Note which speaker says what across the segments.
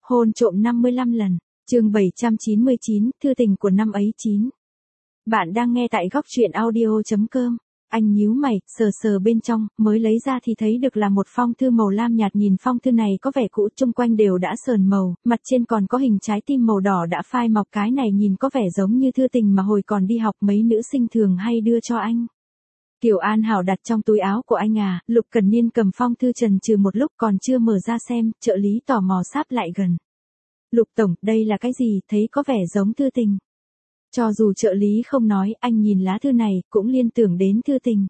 Speaker 1: Hôn trộm 55 lần, chương 799, thư tình của năm ấy 9. Bạn đang nghe tại góc truyện audio.com. Anh nhíu mày, sờ sờ bên trong, mới lấy ra thì thấy được là một phong thư màu lam nhạt, nhìn phong thư này có vẻ cũ, chung quanh đều đã sờn màu, mặt trên còn có hình trái tim màu đỏ đã phai màu, cái này nhìn có vẻ giống như thư tình mà hồi còn đi học mấy nữ sinh thường hay đưa cho anh. Kiều An Hảo đặt trong túi áo của anh à, Lục Cần Niên cầm phong thư chần chừ một lúc còn chưa mở ra xem, trợ lý tò mò sáp lại gần. Lục tổng, đây là cái gì, thấy có vẻ giống thư tình. Cho dù trợ lý không nói, anh nhìn lá thư này, cũng liên tưởng đến thư tình.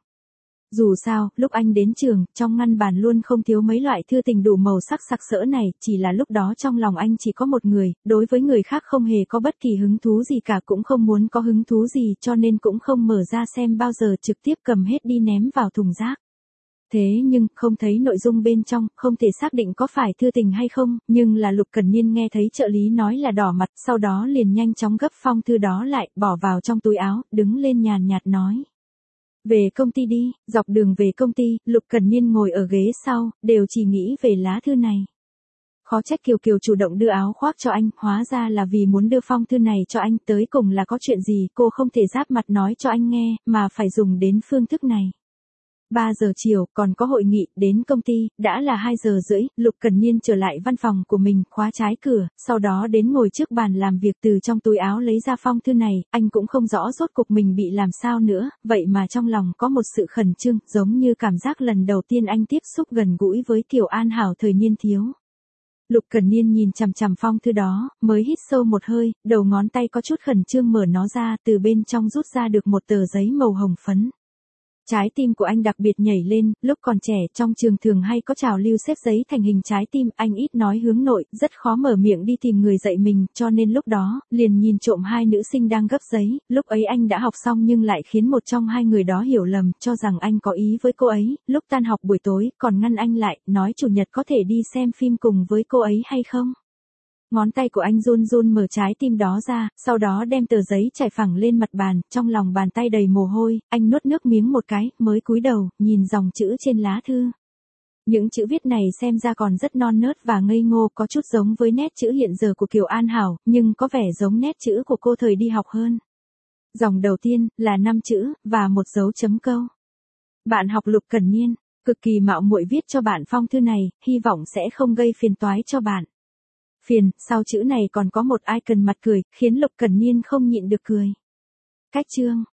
Speaker 1: Dù sao, lúc anh đến trường, trong ngăn bàn luôn không thiếu mấy loại thư tình đủ màu sắc sặc sỡ này, chỉ là lúc đó trong lòng anh chỉ có một người, đối với người khác không hề có bất kỳ hứng thú gì cả, cũng không muốn có hứng thú gì, cho nên cũng không mở ra xem bao giờ, trực tiếp cầm hết đi ném vào thùng rác. Thế nhưng, không thấy nội dung bên trong, không thể xác định có phải thư tình hay không, nhưng là Lục Cần Niên nghe thấy trợ lý nói là đỏ mặt, sau đó liền nhanh chóng gấp phong thư đó lại, bỏ vào trong túi áo, đứng lên nhàn nhạt nói. Về công ty đi, dọc đường về công ty, Lục Cần Niên ngồi ở ghế sau, đều chỉ nghĩ về lá thư này. Khó trách Kiều Kiều chủ động đưa áo khoác cho anh, hóa ra là vì muốn đưa phong thư này cho anh, tới cùng là có chuyện gì, cô không thể giáp mặt nói cho anh nghe, mà phải dùng đến phương thức này. 3 giờ chiều, còn có hội nghị, đến công ty, đã là 2 giờ rưỡi, Lục Cần Niên trở lại văn phòng của mình, khóa trái cửa, sau đó đến ngồi trước bàn làm việc, từ trong túi áo lấy ra phong thư này, anh cũng không rõ rốt cuộc mình bị làm sao nữa, vậy mà trong lòng có một sự khẩn trương, giống như cảm giác lần đầu tiên anh tiếp xúc gần gũi với Kiều An Hảo thời niên thiếu. Lục Cần Niên nhìn chằm chằm phong thư đó, mới hít sâu một hơi, đầu ngón tay có chút khẩn trương mở nó ra, từ bên trong rút ra được một tờ giấy màu hồng phấn. Trái tim của anh đặc biệt nhảy lên, lúc còn trẻ trong trường thường hay có trào lưu xếp giấy thành hình trái tim, anh ít nói hướng nội, rất khó mở miệng đi tìm người dạy mình, cho nên lúc đó, liền nhìn trộm hai nữ sinh đang gấp giấy, lúc ấy anh đã học xong nhưng lại khiến một trong hai người đó hiểu lầm, cho rằng anh có ý với cô ấy, lúc tan học buổi tối, còn ngăn anh lại, nói chủ nhật có thể đi xem phim cùng với cô ấy hay không. Ngón tay của anh run run mở trái tim đó ra, sau đó đem tờ giấy trải phẳng lên mặt bàn, trong lòng bàn tay đầy mồ hôi, anh nuốt nước miếng một cái, mới cúi đầu, nhìn dòng chữ trên lá thư. Những chữ viết này xem ra còn rất non nớt và ngây ngô, có chút giống với nét chữ hiện giờ của Kiều An Hảo, nhưng có vẻ giống nét chữ của cô thời đi học hơn. Dòng đầu tiên, là 5 chữ, và một dấu chấm câu. Bạn học Lục Cần Niên, cực kỳ mạo muội viết cho bạn phong thư này, hy vọng sẽ không gây phiền toái cho bạn. Phiền, sau chữ này còn có một icon mặt cười, khiến Lục Cần Niên không nhịn được cười. Cách chương,